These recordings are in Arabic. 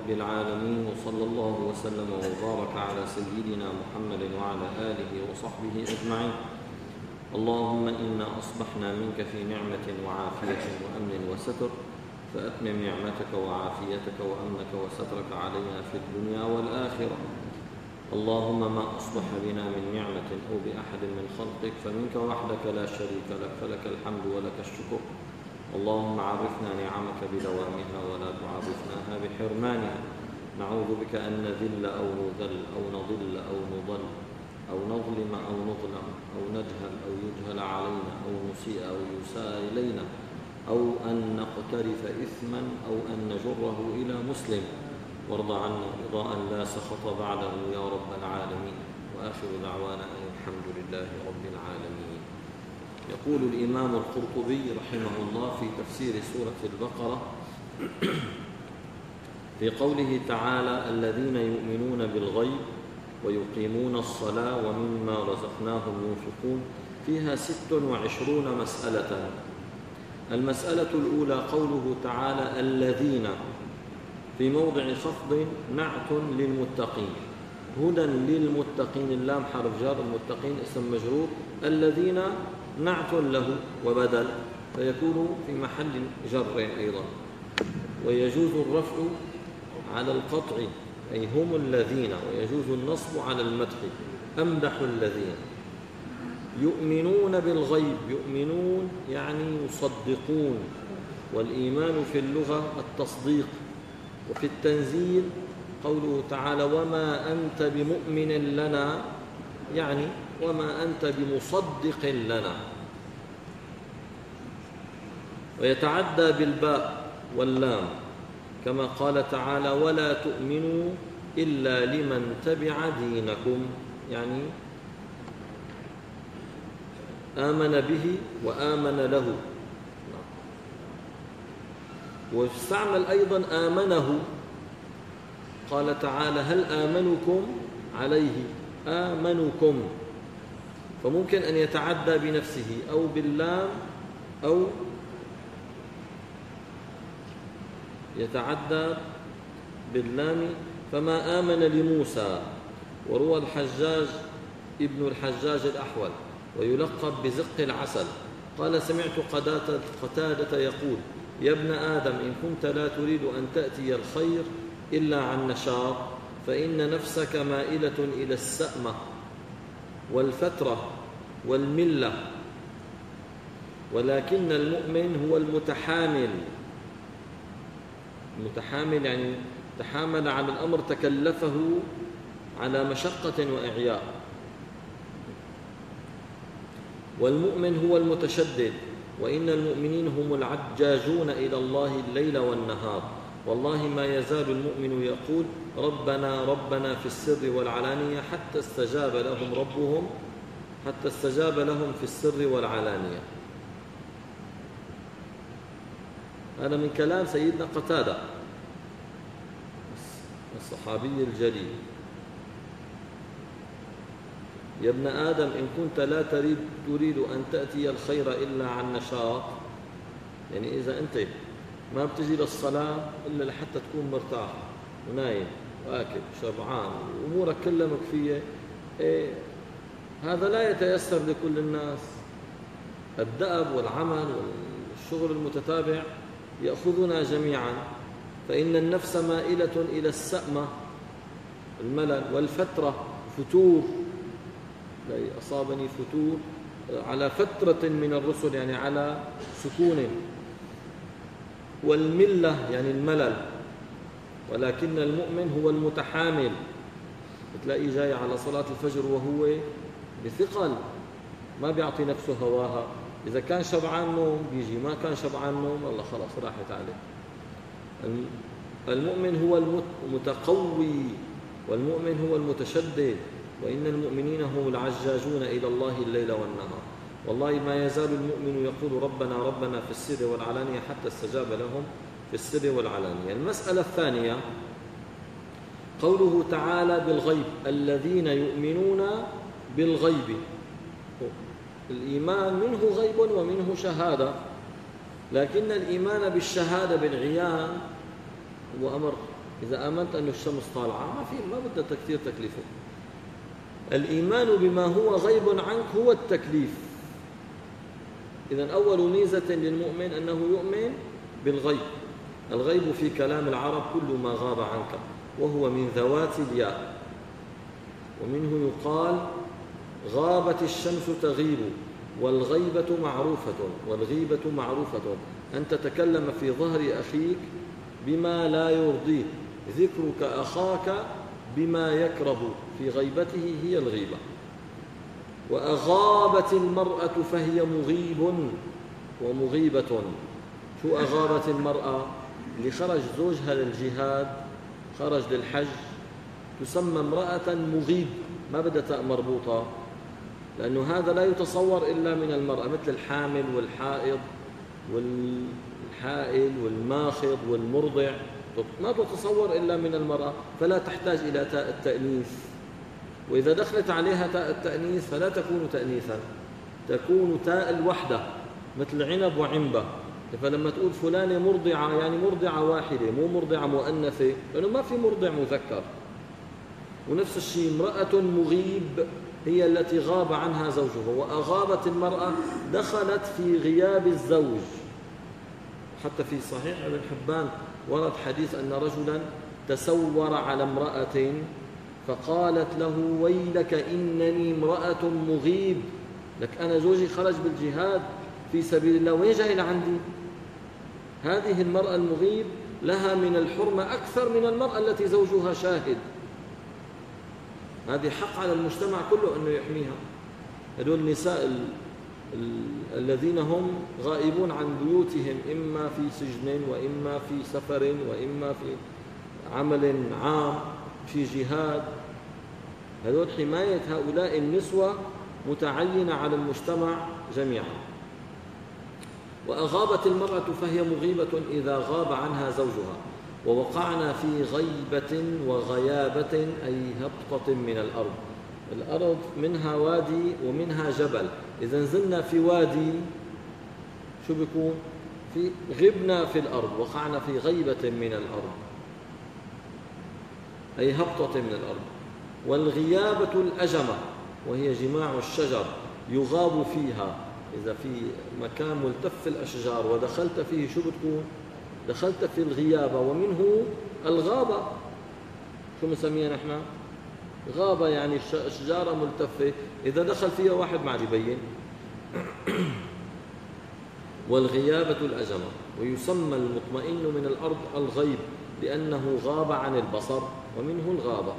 رب العالمين، وصلى الله وسلم وبارك على سيدنا محمد وعلى آله وصحبه أجمعين. اللهم إنا أصبحنا منك في نعمة وعافية وأمن وستر، فأتمم نعمتك وعافيتك وأمنك وسترك علينا في الدنيا والآخرة. اللهم ما أصبح بنا من نعمة أو بأحد من خلقك فمنك وحدك لا شريك لك، فلك الحمد ولك الشكر. اللهم عرفنا نعمك بدوامها ولا تعرفناها بحرمانها. نعوذ بك أن نذل أو نذل أو نضل أو نضل أو نظلم أو نظلم أو نجهل أو يجهل علينا أو نسيء أو يساء إلينا أو أن نقترف إثما أو أن نجره إلى مسلم. وارض عنا رضاء لا سخط بعده يا رب العالمين. وآخر دعوانا أن الحمد لله رب العالمين. يقول الإمام القرطبي رحمه الله في تفسير سورة البقرة في قوله تعالى: الذين يؤمنون بالغيب ويقيمون الصلاة ومما رزقناهم ينفقون، فيها 26 مسألة. المسألة الأولى قوله تعالى الذين في موضع خفض نعت للمتقين، هدى للمتقين، اللام حرف جر، المتقين اسم مجرور، الذين نعت له وبدل، فيكون في محل جر أيضا. ويجوز الرفع على القطع أي هم الذين، ويجوز النصب على المدح أمدح الذين. يؤمنون بالغيب، يؤمنون يعني يصدقون، والإيمان في اللغة التصديق. وفي التنزيل قوله تعالى: وما أنت بمؤمن لنا، يعني وما أنت بمصدق لنا. ويتعدى بالباء واللام كما قال تعالى: ولا تؤمنوا إلا لمن تبع دينكم، يعني آمن به وآمن له. واستعمل أيضا آمنه، قال تعالى: هل آمنكم عليه، آمنكم، فممكن أن يتعدى بنفسه أو باللام أو يتعدى باللام. فما آمن لموسى. وروى الحجاج ابن الحجاج الأحول ويلقب بزق العسل قال: سمعت قتادة يقول: يا ابن آدم إن كنت لا تريد أن تأتي الخير إلا عن نشاط، فإن نفسك مائلة إلى السأمة والفترة والملة، ولكن المؤمن هو المتحامل. المتحامل يعني تحامل على الأمر، تكلفه على مشقة وإعياء. والمؤمن هو المتشدد، وإن المؤمنين هم العجاجون إلى الله الليل والنهار. والله ما يزال المؤمن يقول: ربنا ربنا في السر والعلانية حتى استجاب لهم في السر والعلانية. هذا من كلام سيدنا قتادة الصحابي الجليل: يا ابن آدم إن كنت لا تريد أن تأتي الخير إلا عن نشاط، يعني إذا أنت ما بتجي للصلاة إلا لحتى تكون مرتاح ونايم واكل شبعان وأمورك كلها مكفية، هذا لا يتيسر لكل الناس. الدأب والعمل والشغل المتتابع يأخذنا جميعا. فإن النفس مائلة إلى السأمة الملل، والفترة فتور، أصابني فتور على فترة من الرسل يعني على سكون. والملة يعني الملل. ولكن المؤمن هو المتحامل، بتلاقيه جاي على صلاة الفجر وهو بثقل، ما بيعطي نفسه هواها. إذا كان شبعان نوم بيجي، ما كان شبعان نوم والله خلاص راحت عليه. المؤمن هو المتقوي، والمؤمن هو المتشدد، وإن المؤمنين هم العجاجون إلى الله الليل والنهار. والله ما يزال المؤمن يقول: ربنا ربنا في السر والعلانية حتى استجاب لهم في السر والعلانية. المسألة الثانية قوله تعالى بالغيب: الذين يؤمنون بالغيب. الإيمان منه غيب ومنه شهادة، لكن الإيمان بالشهادة بالعيان هو أمر إذا آمنت أن الشمس طالعة ما بدها كثير تكليفه. الإيمان بما هو غيب عنك هو التكليف. إذن أول ميزة للمؤمن أنه يؤمن بالغيب. الغيب في كلام العرب كل ما غاب عنك، وهو من ذوات الياء، ومنه يقال غابت الشمس تغيب، والغيبة معروفة، والغيبة معروفة أن تتكلم في ظهر أخيك بما لا يرضيه، ذكرك أخاك بما يكره في غيبته هي الغيبة. وأغابت المرأة فهي مغيب ومغيبة. شو أغابت المرأة؟ اللي خرج زوجها للجهاد، خرج للحج، تسمى امرأة مغيب، ما بدها تاء مربوطة، لأنه هذا لا يتصور إلا من المرأة، مثل الحامل والحائض والحائل والماخض والمرضع، ما تتصور إلا من المرأة، فلا تحتاج إلى تاء التأنيث. وإذا دخلت عليها تاء التأنيث فلا تكون تأنيثا، تكون تاء الوحدة، مثل عنب وعنبة. فلما تقول فلانة مرضعة يعني مرضعة واحدة، مو مرضعة مؤنثة، لأنه ما في مرضع مذكر. ونفس الشيء امرأة مغيب هي التي غاب عنها زوجها. وأغابت المرأة دخلت في غياب الزوج. حتى في صحيح ابن حبان ورد حديث أن رجلا تسور على امرأة فقالت له ويلك إنني امرأة مغيب، لك أنا زوجي خرج بالجهاد في سبيل الله، وين جاي لعندي؟ هذه المرأة المغيب لها من الحرمة أكثر من المرأة التي زوجها شاهد. هذه حق على المجتمع كله أنه يحميها. هذول النساء الذين هم غائبون عن بيوتهم، إما في سجن وإما في سفر وإما في عمل عام في جهاد، هذول حماية هؤلاء النسوة متعينة على المجتمع جميعا. وأغابت المرأة فهي مغيبة إذا غاب عنها زوجها. ووقعنا في غيبة وغيابة أي هبطة من الأرض. الأرض منها وادي ومنها جبل، إذا نزلنا في وادي شو بيكون؟ في غبنا في الأرض، وقعنا في غيبة من الأرض أي هبطة من الأرض. والغيابة الأجمة وهي جماع الشجر يغاب فيها، إذا في مكان ملتف الأشجار ودخلت فيه شو بتكون؟ دخلت في الغيابة. ومنه الغابة، شو مسميها نحن؟ غابة، يعني شجارة ملتفة إذا دخل فيها واحد ما عاد يبين. والغيابة الأجمة. ويسمى المطمئن من الأرض الغيب لأنه غاب عن البصر، ومنه الغابة.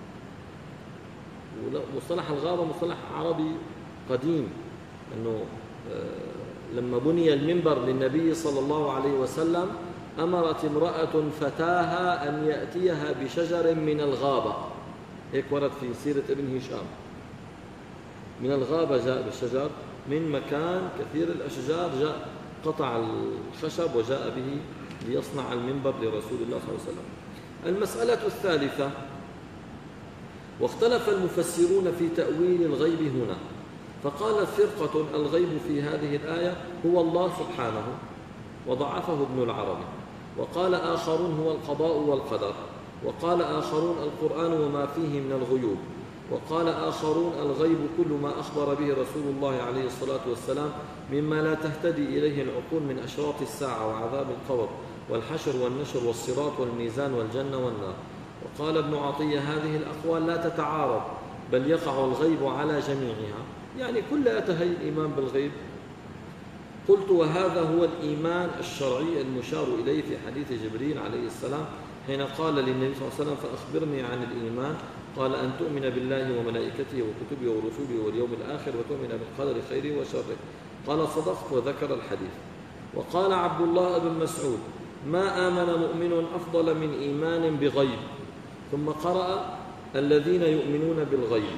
مصطلح الغابة مصطلح عربي قديم، أنه لما بني المنبر للنبي صلى الله عليه وسلم أمرت امرأة فتاها أن يأتيها بشجر من الغابة، هيك ورد في سيرة ابن هشام. من الغابة جاء بالشجر، من مكان كثير الأشجار جاء قطع الخشب وجاء به ليصنع المنبر لرسول الله صلى الله عليه وسلم. المسألة الثالثة، واختلف المفسرون في تأويل الغيب هنا، فقالت فرقة الغيب في هذه الآية هو الله سبحانه وضعفه ابن العربي، وقال آخرون هو القضاء والقدر، وقال آخرون القرآن وما فيه من الغيوب، وقال آخرون الغيب كل ما أخبر به رسول الله عليه الصلاة والسلام مما لا تهتدي إليه العقول من أشراط الساعة وعذاب القبر والحشر والنشر والصراط والميزان والجنة والنار. وقال ابن عطية هذه الأقوال لا تتعارض، بل يقع الغيب على جميعها، يعني كلها هي الإيمان بالغيب. قلت وهذا هو الإيمان الشرعي المشار إليه في حديث جبريل عليه السلام حين قال للنبي صلى الله عليه وسلم فأخبرني عن الإيمان، قال أن تؤمن بالله وملائكته وكتبه ورسوله واليوم الآخر وتؤمن بالقدر خيره وشره. قال صدقت، وذكر الحديث. وقال عبد الله بن مسعود ما آمن مؤمن أفضل من إيمان بغيب، ثم قرأ الذين يؤمنون بالغيب.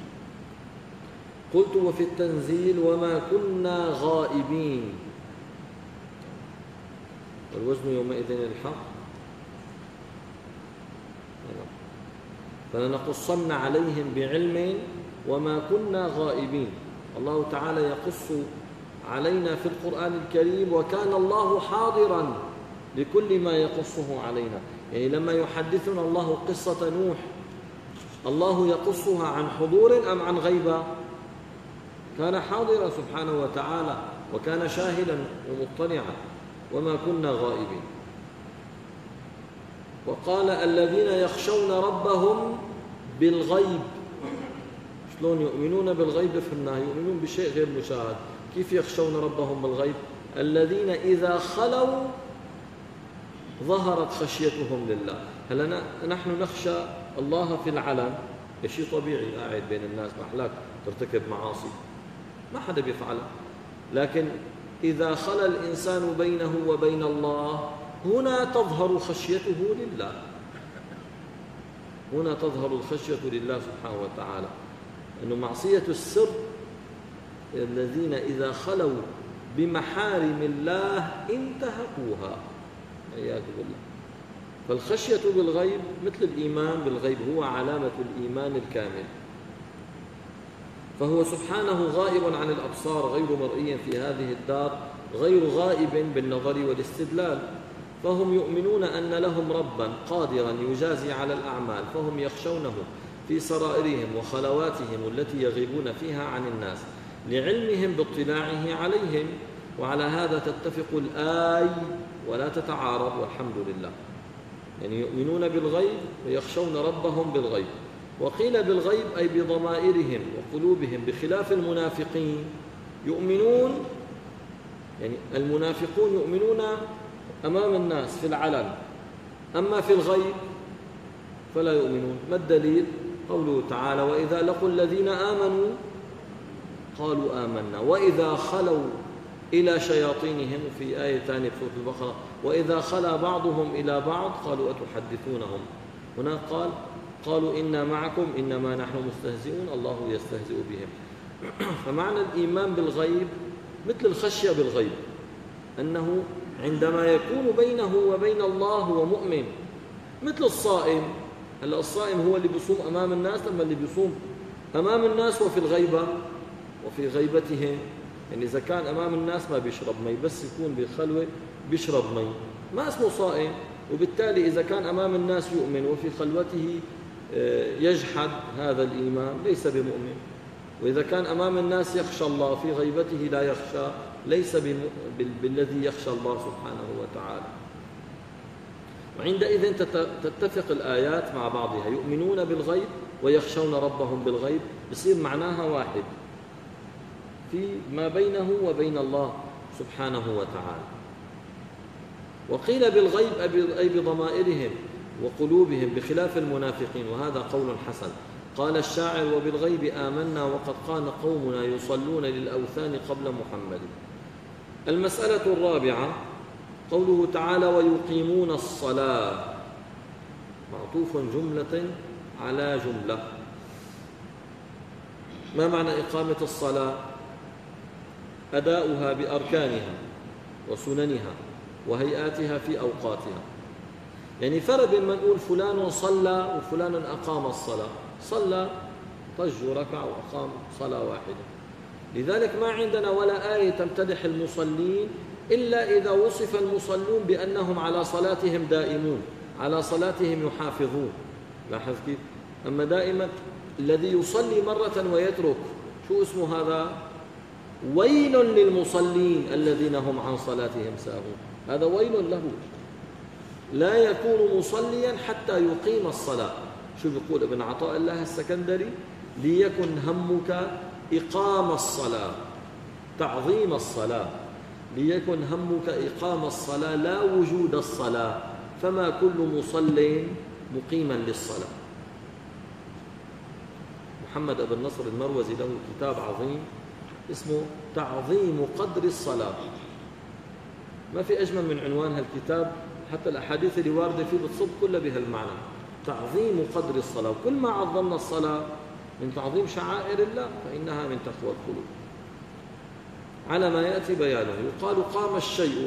قلت وفي التنزيل وما كنا غائبين، والوزن يومئذ الحق فلنقصن عليهم بعلم وما كنا غائبين. الله تعالى يقص علينا في القرآن الكريم، وكان الله حاضرا لكل ما يقصه علينا. يعني لما يحدثنا الله قصة نوح الله يقصها عن حضور أم عن غيبة؟ كان حاضرا سبحانه وتعالى وكان شاهدا ومطلعا وما كنا غائبين. وقال الذين يخشون ربهم بالغيب. شلون يؤمنون بالغيب؟ فهمناه، يؤمنون بشيء غير مشاهد. كيف يخشون ربهم بالغيب؟ الذين إذا خلوا ظهرت خشيتهم لله. هلا نحن نخشى الله في العلن، شيء طبيعي، قاعد بين الناس محلاك ترتكب معاصي ما حدا بيفعلها، لكن إذا خلى الإنسان بينه وبين الله هنا تظهر خشيته لله، هنا تظهر الخشية لله سبحانه وتعالى. أنه معصية السر الذين إذا خلوا بمحارم الله انتهكوها عياذ بالله. فالخشية بالغيب مثل الإيمان بالغيب، هو علامة الإيمان الكامل. فهو سبحانه غائب عن الأبصار غير مرئي في هذه الدار، غير غائب بالنظر والاستدلال. فهم يؤمنون أن لهم ربا قادرا يجازي على الأعمال، فهم يخشونه في سرائرهم وخلواتهم التي يغيبون فيها عن الناس لعلمهم باطلاعه عليهم. وعلى هذا تتفق الآي ولا تتعارض، والحمد لله. يعني يؤمنون بالغيب ويخشون ربهم بالغيب. وقيل بالغيب أي بضمائرهم وقلوبهم، بخلاف المنافقين يؤمنون، يعني المنافقون يؤمنون أمام الناس في العلن، أما في الغيب فلا يؤمنون. ما الدليل؟ قوله تعالى وإذا لقوا الذين آمنوا قالوا آمنا وإذا خلوا إلى شياطينهم. في آية ثانية في سورة البقرة وإذا خلا بعضهم إلى بعض قالوا أتحدثونهم. هنا قالوا إنا معكم إنما نحن مستهزئون الله يستهزئ بهم. فمعنى الإيمان بالغيب مثل الخشية بالغيب، أنه عندما يكون بينه وبين الله هو مؤمن، مثل الصائم. هلا الصائم هو اللي بيصوم أمام الناس، لما اللي بيصوم أمام الناس وفي الغيبة وفي غيبتهم. يعني إذا كان أمام الناس ما بيشرب مي، بس يكون بخلوة بيشرب مي، ما اسمه صائم. وبالتالي إذا كان أمام الناس يؤمن وفي خلوته يجحد هذا الإيمان ليس بمؤمن. وإذا كان أمام الناس يخشى الله في غيبته لا يخشى، ليس بالذي يخشى الله سبحانه وتعالى. وعندئذ تتفق الآيات مع بعضها، يؤمنون بالغيب ويخشون ربهم بالغيب، بصير معناها واحد في ما بينه وبين الله سبحانه وتعالى. وقيل بالغيب أي بضمائرهم وقلوبهم بخلاف المنافقين، وهذا قول حسن. قال الشاعر وبالغيب آمنا وقد كان قومنا يصلون للأوثان قبل محمد. المسألة الرابعة قوله تعالى ويقيمون الصلاة، معطوف جملة على جملة. ما معنى إقامة الصلاة؟ أداؤها بأركانها وسننها وهيئاتها في أوقاتها. يعني فرق بين ما نقول فلان صلى وفلان أقام الصلاة. صلى طج وركع وأقام صلاة واحدة. لذلك ما عندنا ولا آية تمتدح المصلين إلا إذا وصف المصلون بأنهم على صلاتهم دائمون، على صلاتهم يحافظون. لاحظ كيف؟ أما دائما الذي يصلي مرة ويترك، شو اسمه هذا؟ ويل للمصلين الذين هم عن صلاتهم ساهون. هذا ويل له، لا يكون مصليا حتى يقيم الصلاة. شو بيقول ابن عطاء الله السكندري؟ ليكن همك إقام الصلاة، تعظيم الصلاة. ليكن همك إقام الصلاة لا وجود الصلاة، فما كل مصل مقيما للصلاة. محمد بن نصر المروزي له كتاب عظيم اسمه تعظيم قدر الصلاة. ما في أجمل من عنوان هالكتاب، حتى الأحاديث اللي واردة فيه بتصب كلها بهالمعنى، تعظيم قدر الصلاة. وكل ما عظمنا الصلاة من تعظيم شعائر الله فإنها من تقوى القلوب، على ما يأتي بيانه. يقال قام الشيء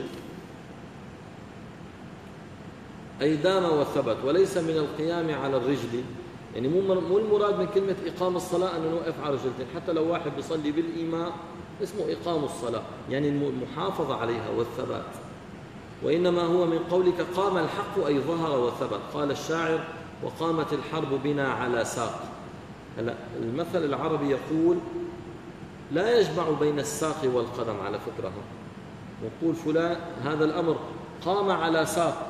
أي دام وثبت، وليس من القيام على الرجل. يعني مو المراد من كلمة إقام الصلاة أنه نوقف على رجلتين. حتى لو واحد بيصلي بالإيماء اسمه إقام الصلاة، يعني المحافظة عليها والثبات. وإنما هو من قولك قام الحق أي ظهر وثبت. قال الشاعر وقامت الحرب بنا على ساق. المثل العربي يقول لا يجمع بين الساق والقدم على فكرة، نقول فلان هذا الأمر قام على ساق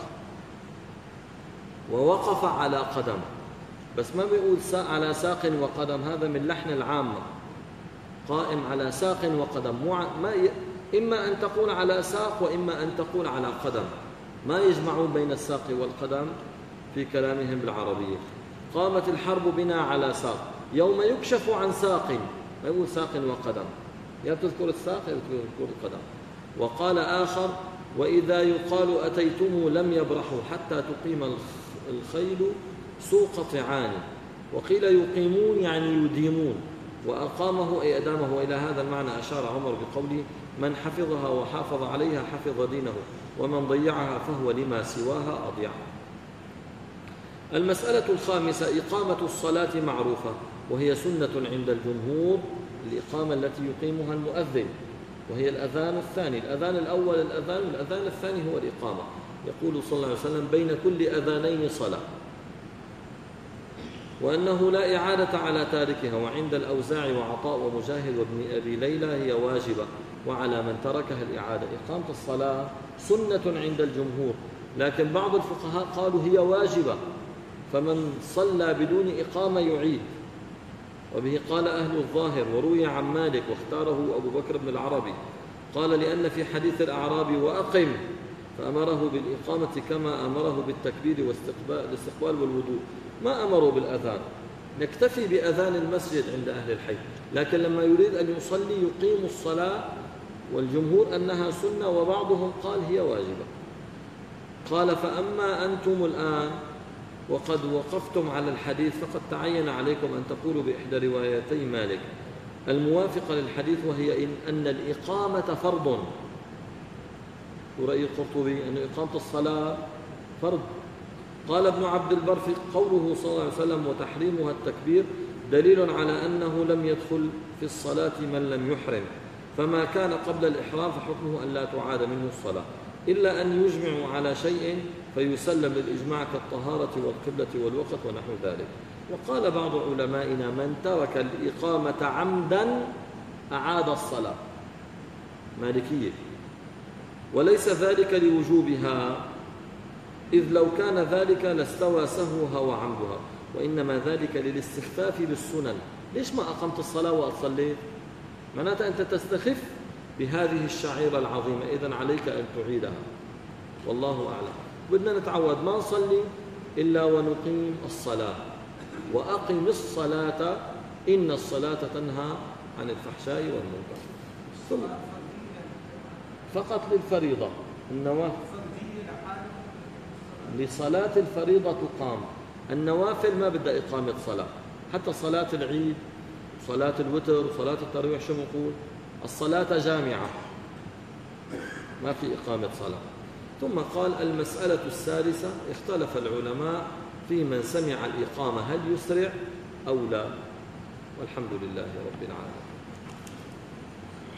ووقف على قدم، بس ما بيقول على ساق وقدم، هذا من لحن العامة. قائم على ساق وقدم، إما أن تقول على ساق وإما أن تقول على قدم، ما يجمعون بين الساق والقدم في كلامهم بالعربية. قامت الحرب بنا على ساق، يوم يكشف عن ساق، ما يقول ساق وقدم، يا تذكر الساق يا تذكر القدم. وقال آخر وإذا يقال أتيتم لم يبرحوا حتى تقيم الخيل سوق طعان، وقيل يقيمون يعني يديمون، وأقامه أي أدامه. إلى هذا المعنى أشار عمر بقوله من حفظها وحافظ عليها حفظ دينه، ومن ضيعها فهو لما سواها أضيع. المسألة الخامسة إقامة الصلاة معروفة، وهي سنة عند الجمهور، الإقامة التي يقيمها المؤذن، وهي الأذان الثاني. الأذان الأول الأذان، والأذان الثاني هو الإقامة. يقول صلى الله عليه وسلم بين كل أذانين صلاة، وأنه لا إعادة على تاركها. وعند الأوزاعي وعطاء ومجاهد وابن أبي ليلى هي واجبة، وعلى من تركها الإعادة. إقامة الصلاة سنة عند الجمهور، لكن بعض الفقهاء قالوا هي واجبة، فمن صلى بدون إقامة يعيد، وبه قال أهل الظاهر. وروي عن مالك واختاره أبو بكر بن العربي، قال لأن في حديث الأعرابي وأقم فأمره بالإقامة كما أمره بالتكبير والاستقبال والوضوء، ما أمروا بالأذان. نكتفي بأذان المسجد عند أهل الحي، لكن لما يريد أن يصلي يقيم الصلاة، والجمهور أنها سنة، وبعضهم قال هي واجبة. قال فأما أنتم الآن وقد وقفتم على الحديث فقد تعين عليكم أن تقولوا بإحدى روايتي مالك الموافقة للحديث، وهي أن الإقامة فرض، ورأي القرطبي أن إقامة الصلاة فرض. قال ابن عبد البر في قوله صلى الله عليه وسلم وتحريمها التكبير دليل على أنه لم يدخل في الصلاة من لم يحرم، فما كان قبل الإحرام فحكمه أن لا تعاد منه الصلاة، إلا أن يجمعوا على شيء فيسلم للإجماع كالطهارة والقبلة والوقت ونحو ذلك. وقال بعض علمائنا من ترك الإقامة عمدا أعاد الصلاة، مالكية، وليس ذلك لوجوبها، إذ لو كان ذلك لاستوى سهوها وعمدها، وإنما ذلك للاستخفاف بالسنن. ليش ما أقمت الصلاة وأصليت؟ معناتها أنت تستخف بهذه الشعيرة العظيمة، إذن عليك أن تعيدها، والله أعلم. بدنا نتعود ما نصلي إلا ونقيم الصلاة، وأقم الصلاة إن الصلاة تنهى عن الفحشاء والمنكر. ثم فقط للفريضة، النوافل لصلاة الفريضة تقام، النوافل ما بدها إقامة صلاة، حتى صلاة العيد صلاة الوتر وصلاة التراويح شو بنقول؟ الصلاة جامعة، ما في إقامة صلاة. ثم قال المسألة السادسة اختلف العلماء في من سمع الإقامة هل يسرع أو لا، والحمد لله رب العالمين.